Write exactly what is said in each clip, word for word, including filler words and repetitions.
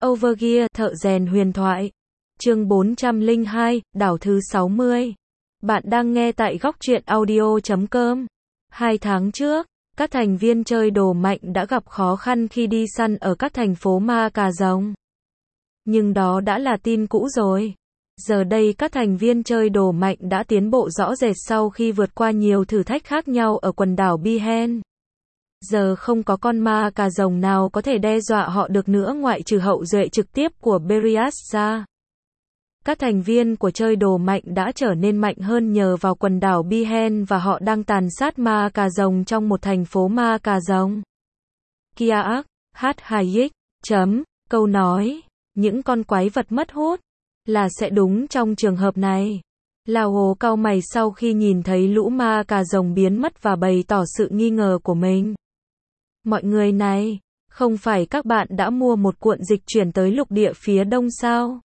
Overgear, thợ rèn huyền thoại. Chương bốn trăm lẻ hai, đảo thứ sáu mươi. Bạn đang nghe tại góc truyện audio chấm com. Hai tháng trước, các thành viên chơi đồ mạnh đã gặp khó khăn khi đi săn ở các thành phố ma cà rồng. Nhưng đó đã là tin cũ rồi. Giờ đây các thành viên chơi đồ mạnh đã tiến bộ rõ rệt sau khi vượt qua nhiều thử thách khác nhau ở quần đảo Bihen. Giờ không có con ma cà rồng nào có thể đe dọa họ được nữa ngoại trừ hậu duệ trực tiếp của Berias ra. Các thành viên của chơi đồ mạnh đã trở nên mạnh hơn nhờ vào quần đảo Bihen và họ đang tàn sát ma cà rồng trong một thành phố ma cà rồng. Kiaak, hát hai x, chấm, câu nói, những con quái vật mất hút, là sẽ đúng trong trường hợp này. Lao Hồ cau mày sau khi nhìn thấy lũ ma cà rồng biến mất và bày tỏ sự nghi ngờ của mình. Mọi người này, không phải các bạn đã mua một cuộn dịch chuyển tới lục địa phía đông sao?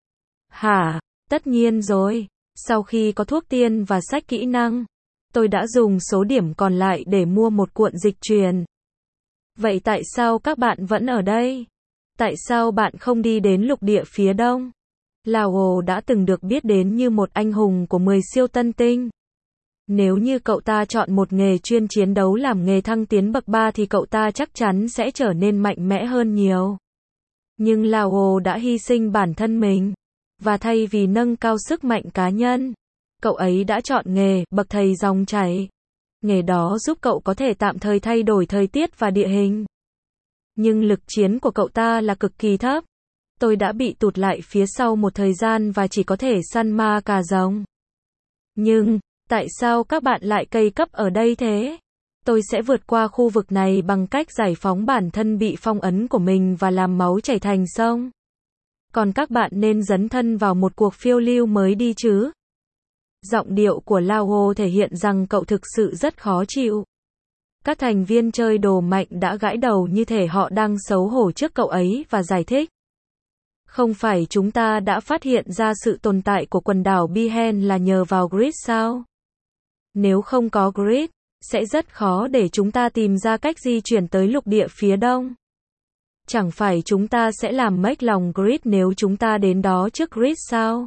Hả? Tất nhiên rồi. Sau khi có thuốc tiên và sách kỹ năng, tôi đã dùng số điểm còn lại để mua một cuộn dịch truyền. Vậy tại sao các bạn vẫn ở đây? Tại sao bạn không đi đến lục địa phía đông? Lao Hồ đã từng được biết đến như một anh hùng của mười siêu tân tinh. Nếu như cậu ta chọn một nghề chuyên chiến đấu làm nghề thăng tiến bậc ba thì cậu ta chắc chắn sẽ trở nên mạnh mẽ hơn nhiều. Nhưng Lao Hồ đã hy sinh bản thân mình. Và thay vì nâng cao sức mạnh cá nhân, cậu ấy đã chọn nghề bậc thầy dòng chảy. Nghề đó giúp cậu có thể tạm thời thay đổi thời tiết và địa hình. Nhưng lực chiến của cậu ta là cực kỳ thấp. Tôi đã bị tụt lại phía sau một thời gian và chỉ có thể săn ma cà rồng. Nhưng, tại sao các bạn lại cây cấp ở đây thế? Tôi sẽ vượt qua khu vực này bằng cách giải phóng bản thân bị phong ấn của mình và làm máu chảy thành sông. Còn các bạn nên dấn thân vào một cuộc phiêu lưu mới đi chứ. Giọng điệu của Lao Hồ thể hiện rằng cậu thực sự rất khó chịu. Các thành viên chơi đồ mạnh đã gãi đầu như thể họ đang xấu hổ trước cậu ấy và giải thích. Không phải chúng ta đã phát hiện ra sự tồn tại của quần đảo Bihen là nhờ vào grid sao? Nếu không có grid, sẽ rất khó để chúng ta tìm ra cách di chuyển tới lục địa phía đông. Chẳng phải chúng ta sẽ làm mếch lòng grid nếu chúng ta đến đó trước grid sao?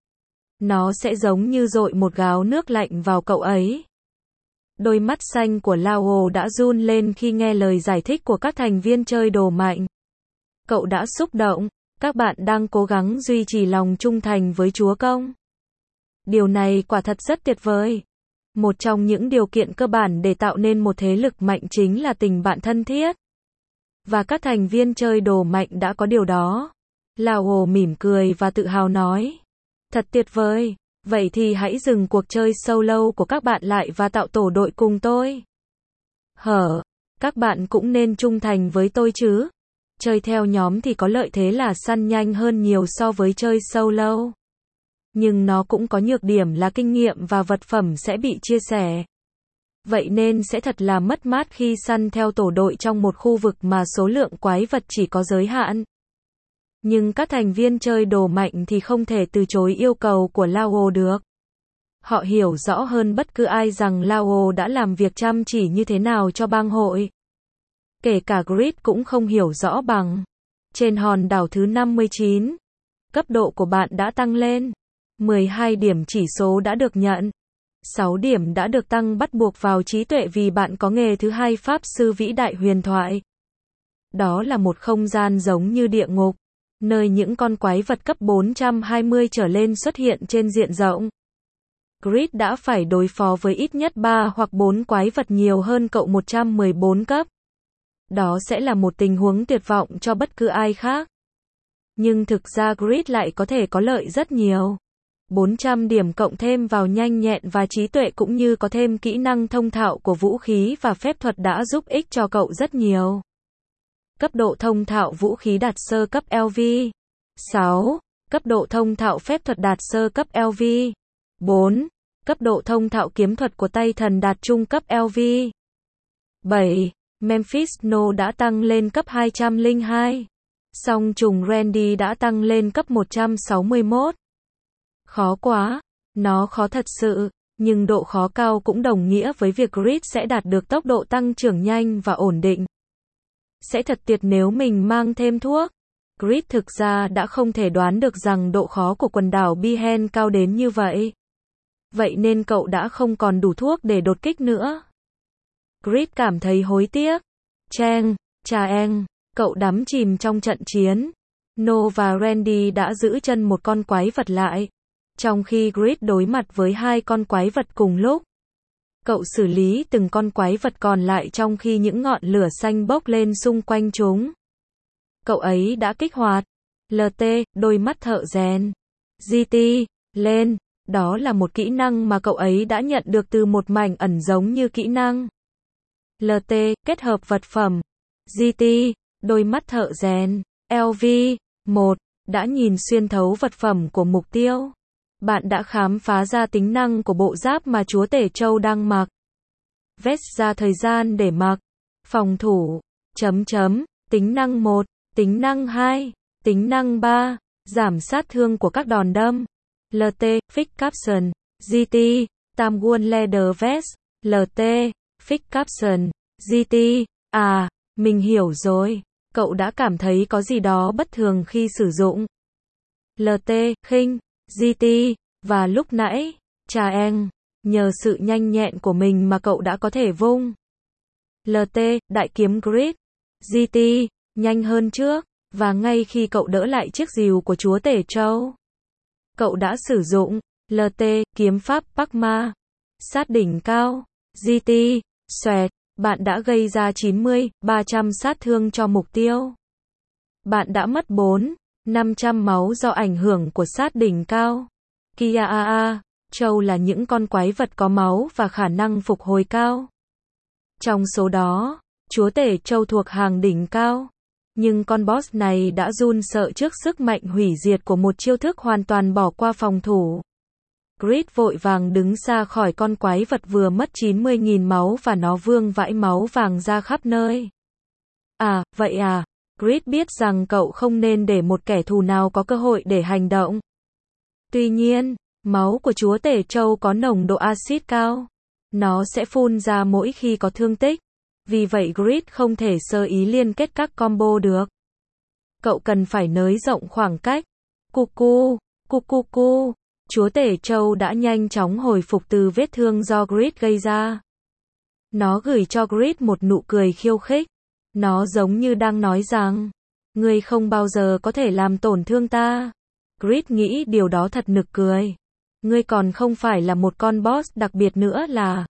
Nó sẽ giống như dội một gáo nước lạnh vào cậu ấy. Đôi mắt xanh của Lao Hồ đã run lên khi nghe lời giải thích của các thành viên chơi đồ mạnh. Cậu đã xúc động. Các bạn đang cố gắng duy trì lòng trung thành với Chúa Công. Điều này quả thật rất tuyệt vời. Một trong những điều kiện cơ bản để tạo nên một thế lực mạnh chính là tình bạn thân thiết. Và các thành viên chơi đồ mạnh đã có điều đó. Lao Hồ mỉm cười và tự hào nói. Thật tuyệt vời. Vậy thì hãy dừng cuộc chơi solo của các bạn lại và tạo tổ đội cùng tôi. Hở, các bạn cũng nên trung thành với tôi chứ. Chơi theo nhóm thì có lợi thế là săn nhanh hơn nhiều so với chơi solo. Nhưng nó cũng có nhược điểm là kinh nghiệm và vật phẩm sẽ bị chia sẻ. Vậy nên sẽ thật là mất mát khi săn theo tổ đội trong một khu vực mà số lượng quái vật chỉ có giới hạn. Nhưng các thành viên chơi đồ mạnh thì không thể từ chối yêu cầu của Lao Hồ được. Họ hiểu rõ hơn bất cứ ai rằng Lao Hồ đã làm việc chăm chỉ như thế nào cho bang hội. Kể cả Grid cũng không hiểu rõ bằng. Trên hòn đảo thứ năm mươi chín, cấp độ của bạn đã tăng lên. mười hai điểm chỉ số đã được nhận. sáu điểm đã được tăng bắt buộc vào trí tuệ vì bạn có nghề thứ hai Pháp Sư Vĩ Đại Huyền Thoại. Đó là một không gian giống như địa ngục, nơi những con quái vật cấp bốn trăm hai mươi trở lên xuất hiện trên diện rộng. Grid đã phải đối phó với ít nhất ba hoặc bốn quái vật nhiều hơn cậu một trăm mười bốn cấp. Đó sẽ là một tình huống tuyệt vọng cho bất cứ ai khác. Nhưng thực ra Grid lại có thể có lợi rất nhiều. bốn trăm điểm cộng thêm vào nhanh nhẹn và trí tuệ cũng như có thêm kỹ năng thông thạo của vũ khí và phép thuật đã giúp ích cho cậu rất nhiều. Cấp độ thông thạo vũ khí đạt sơ cấp L V. sáu. Cấp độ thông thạo phép thuật đạt sơ cấp L V. bốn. Cấp độ thông thạo kiếm thuật của tay thần đạt trung cấp L V. bảy. Memphis No đã tăng lên cấp hai trăm lẻ hai. Song trùng Randy đã tăng lên cấp một trăm sáu mươi mốt. Khó quá. Nó khó thật sự. Nhưng độ khó cao cũng đồng nghĩa với việc Grid sẽ đạt được tốc độ tăng trưởng nhanh và ổn định. Sẽ thật tuyệt nếu mình mang thêm thuốc. Grid thực ra đã không thể đoán được rằng độ khó của quần đảo Bihen cao đến như vậy. Vậy nên cậu đã không còn đủ thuốc để đột kích nữa. Grid cảm thấy hối tiếc. Cheng, Chaeng, cậu đắm chìm trong trận chiến. No và Randy đã giữ chân một con quái vật lại. Trong khi Grid đối mặt với hai con quái vật cùng lúc. Cậu xử lý từng con quái vật còn lại trong khi những ngọn lửa xanh bốc lên xung quanh chúng. Cậu ấy đã kích hoạt lờ tê, đôi mắt thợ rèn. giê tê, lên. Đó là một kỹ năng mà cậu ấy đã nhận được từ một mảnh ẩn giống như kỹ năng. lờ tê, kết hợp vật phẩm. giê tê, đôi mắt thợ rèn. lờ vê, một, đã nhìn xuyên thấu vật phẩm của mục tiêu. Bạn đã khám phá ra tính năng của bộ giáp mà chúa tể Châu đang mặc. Vest ra thời gian để mặc. Phòng thủ. Chấm chấm. Tính năng một. Tính năng hai. Tính năng ba. Giảm sát thương của các đòn đâm. lờ tê, Fix Caption. giê tê, Tam Won Leather Vest. lờ tê, Fix Caption. giê tê, à, mình hiểu rồi. Cậu đã cảm thấy có gì đó bất thường khi sử dụng. lờ tê, khinh. giê tê, và lúc nãy, Chaeng, nhờ sự nhanh nhẹn của mình mà cậu đã có thể vung. lờ tê, đại kiếm Grid. giê tê, nhanh hơn trước, và ngay khi cậu đỡ lại chiếc rìu của chúa tể Châu, cậu đã sử dụng lờ tê, kiếm pháp Pakma. Sát đỉnh cao. giê tê, xoẹt, bạn đã gây ra chín mươi, ba trăm sát thương cho mục tiêu. Bạn đã mất bốn, năm trăm máu do ảnh hưởng của sát đỉnh cao. Kia a a, Châu là những con quái vật có máu và khả năng phục hồi cao. Trong số đó, chúa tể Châu thuộc hàng đỉnh cao. Nhưng con boss này đã run sợ trước sức mạnh hủy diệt của một chiêu thức hoàn toàn bỏ qua phòng thủ. Grid vội vàng đứng xa khỏi con quái vật vừa mất chín mươi nghìn máu và nó vương vãi máu vàng ra khắp nơi. À, vậy à, Grid biết rằng cậu không nên để một kẻ thù nào có cơ hội để hành động. Tuy nhiên, máu của chúa tể Châu có nồng độ axit cao. Nó sẽ phun ra mỗi khi có thương tích. Vì vậy Grid không thể sơ ý liên kết các combo được. Cậu cần phải nới rộng khoảng cách. Cucu, cucucu. Chúa tể Châu đã nhanh chóng hồi phục từ vết thương do Grid gây ra. Nó gửi cho Grid một nụ cười khiêu khích. Nó giống như đang nói rằng, ngươi không bao giờ có thể làm tổn thương ta. Grid nghĩ điều đó thật nực cười. Ngươi còn không phải là một con boss đặc biệt nữa là.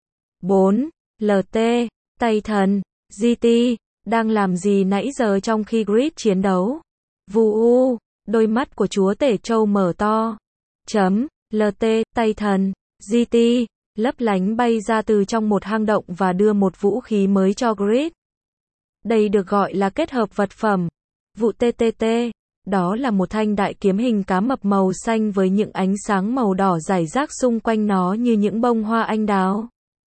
bốn. lờ tê, tay thần, giê tê, đang làm gì nãy giờ trong khi Grid chiến đấu? Vù u, đôi mắt của chúa tể Châu mở to. Chấm, lờ tê, tay thần, giê tê, lấp lánh bay ra từ trong một hang động và đưa một vũ khí mới cho Grid. Đây được gọi là kết hợp vật phẩm. Vụ tê tê tê, đó là một thanh đại kiếm hình cá mập màu xanh với những ánh sáng màu đỏ rải rác xung quanh nó như những bông hoa anh đào.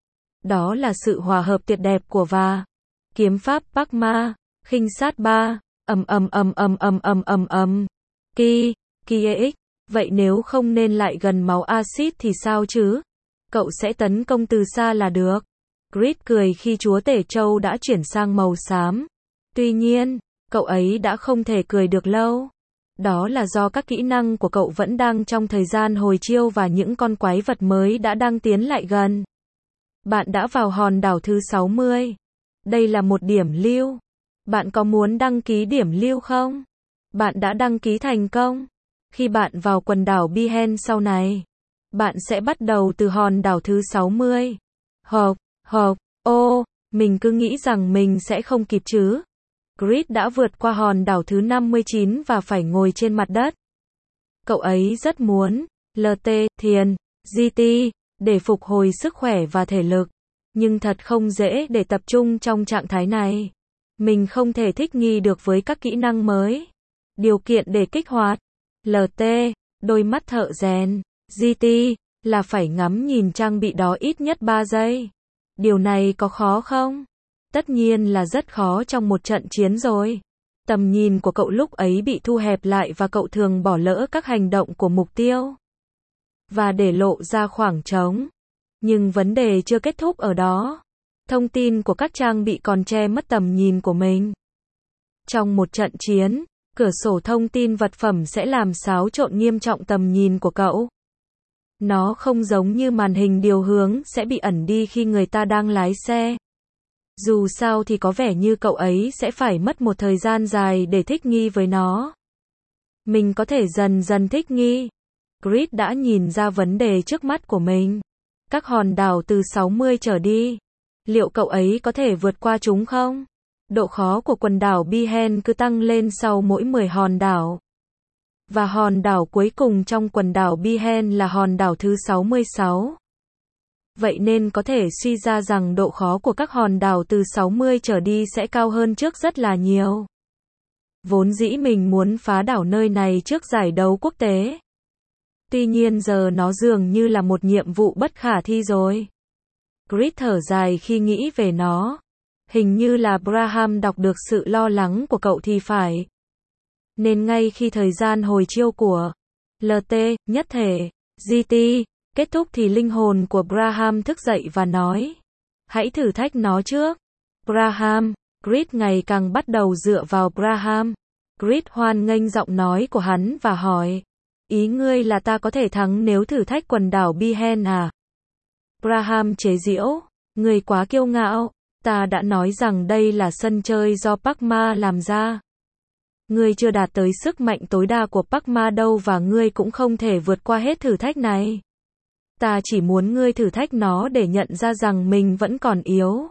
Đó là sự hòa hợp tuyệt đẹp của và kiếm pháp Pakma, khinh sát ba, ầm ầm ầm ầm ầm ầm ầm ầm. Ki, Ki x, vậy nếu không nên lại gần máu axit thì sao chứ? Cậu sẽ tấn công từ xa là được. Grid cười khi chúa tể Châu đã chuyển sang màu xám. Tuy nhiên, cậu ấy đã không thể cười được lâu. Đó là do các kỹ năng của cậu vẫn đang trong thời gian hồi chiêu và những con quái vật mới đã đang tiến lại gần. Bạn đã vào hòn đảo thứ sáu mươi. Đây là một điểm lưu. Bạn có muốn đăng ký điểm lưu không? Bạn đã đăng ký thành công. Khi bạn vào quần đảo Bihen sau này, bạn sẽ bắt đầu từ hòn đảo thứ sáu mươi. Hộp, hộp, ô, mình cứ nghĩ rằng mình sẽ không kịp chứ. Grid đã vượt qua hòn đảo thứ năm mươi chín và phải ngồi trên mặt đất. Cậu ấy rất muốn, lờ tê, thiền, giê tê, để phục hồi sức khỏe và thể lực. Nhưng thật không dễ để tập trung trong trạng thái này. Mình không thể thích nghi được với các kỹ năng mới. Điều kiện để kích hoạt lờ tê, đôi mắt thợ rèn, giê tê, là phải ngắm nhìn trang bị đó ít nhất ba giây. Điều này có khó không? Tất nhiên là rất khó trong một trận chiến rồi. Tầm nhìn của cậu lúc ấy bị thu hẹp lại và cậu thường bỏ lỡ các hành động của mục tiêu. Và để lộ ra khoảng trống. Nhưng vấn đề chưa kết thúc ở đó. Thông tin của các trang bị còn che mất tầm nhìn của mình. Trong một trận chiến, Cửa sổ thông tin vật phẩm sẽ làm xáo trộn nghiêm trọng tầm nhìn của cậu. Nó không giống như màn hình điều hướng sẽ bị ẩn đi khi người ta đang lái xe. Dù sao thì có vẻ như cậu ấy sẽ phải mất một thời gian dài để thích nghi với nó. Mình có thể dần dần thích nghi. Chris đã nhìn ra vấn đề trước mắt của mình. Các hòn đảo từ sáu mươi trở đi. Liệu cậu ấy có thể vượt qua chúng không? Độ khó của quần đảo Bihen cứ tăng lên sau mỗi mười hòn đảo. Và hòn đảo cuối cùng trong quần đảo Bihen là hòn đảo thứ sáu mươi sáu. Vậy nên có thể suy ra rằng độ khó của các hòn đảo từ sáu mươi trở đi sẽ cao hơn trước rất là nhiều. Vốn dĩ mình muốn phá đảo nơi này trước giải đấu quốc tế. Tuy nhiên giờ nó dường như là một nhiệm vụ bất khả thi rồi. Chris thở dài khi nghĩ về nó. Hình như là Braham đọc được sự lo lắng của cậu thì phải. Nên ngay khi thời gian hồi chiêu của lờ tê, nhất thể, giê tê, kết thúc thì linh hồn của Braham thức dậy và nói. Hãy thử thách nó trước. Braham, Chris ngày càng bắt đầu dựa vào Braham. Chris hoan nghênh giọng nói của hắn và hỏi. Ý ngươi là ta có thể thắng nếu thử thách quần đảo Bihen à? Braham chế giễu. Ngươi quá kiêu ngạo. Ta đã nói rằng đây là sân chơi do Park-ma làm ra. Ngươi chưa đạt tới sức mạnh tối đa của Park-ma đâu và ngươi cũng không thể vượt qua hết thử thách này. Ta chỉ muốn ngươi thử thách nó để nhận ra rằng mình vẫn còn yếu.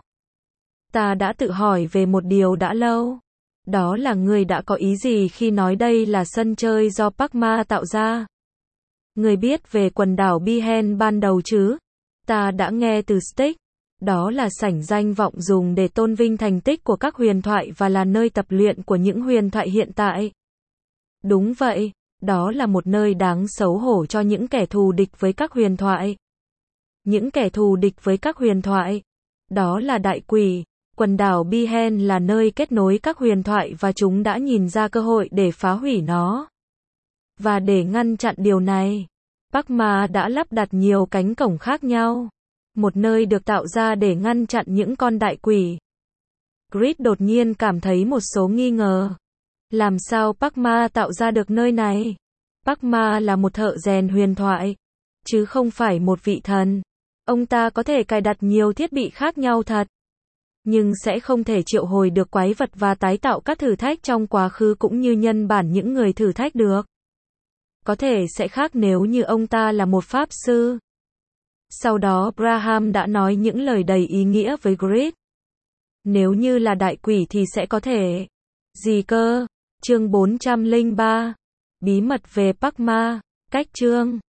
Ta đã tự hỏi về một điều đã lâu. Đó là ngươi đã có ý gì khi nói đây là sân chơi do Park-ma tạo ra? Ngươi biết về quần đảo Bihen ban đầu chứ? Ta đã nghe từ Styx. Đó là sảnh danh vọng dùng để tôn vinh thành tích của các huyền thoại và là nơi tập luyện của những huyền thoại hiện tại. Đúng vậy, đó là một nơi đáng xấu hổ cho những kẻ thù địch với các huyền thoại. Những kẻ thù địch với các huyền thoại. Đó là đại quỷ. Quần đảo Bihen là nơi kết nối các huyền thoại và chúng đã nhìn ra cơ hội để phá hủy nó. Và để ngăn chặn điều này, Park-ma đã lắp đặt nhiều cánh cổng khác nhau. Một nơi được tạo ra để ngăn chặn những con đại quỷ. Chris đột nhiên cảm thấy một số nghi ngờ. Làm sao Park-ma tạo ra được nơi này? Park-ma là một thợ rèn huyền thoại, chứ không phải một vị thần. Ông ta có thể cài đặt nhiều thiết bị khác nhau thật, nhưng sẽ không thể triệu hồi được quái vật và tái tạo các thử thách trong quá khứ cũng như nhân bản những người thử thách được. Có thể sẽ khác nếu như ông ta là một pháp sư. Sau đó Braham đã nói những lời đầy ý nghĩa với Chris. Nếu như là đại quỷ thì sẽ có thể. Gì cơ? Chương bốn trăm lẻ ba. Bí mật về Park-ma. Cách chương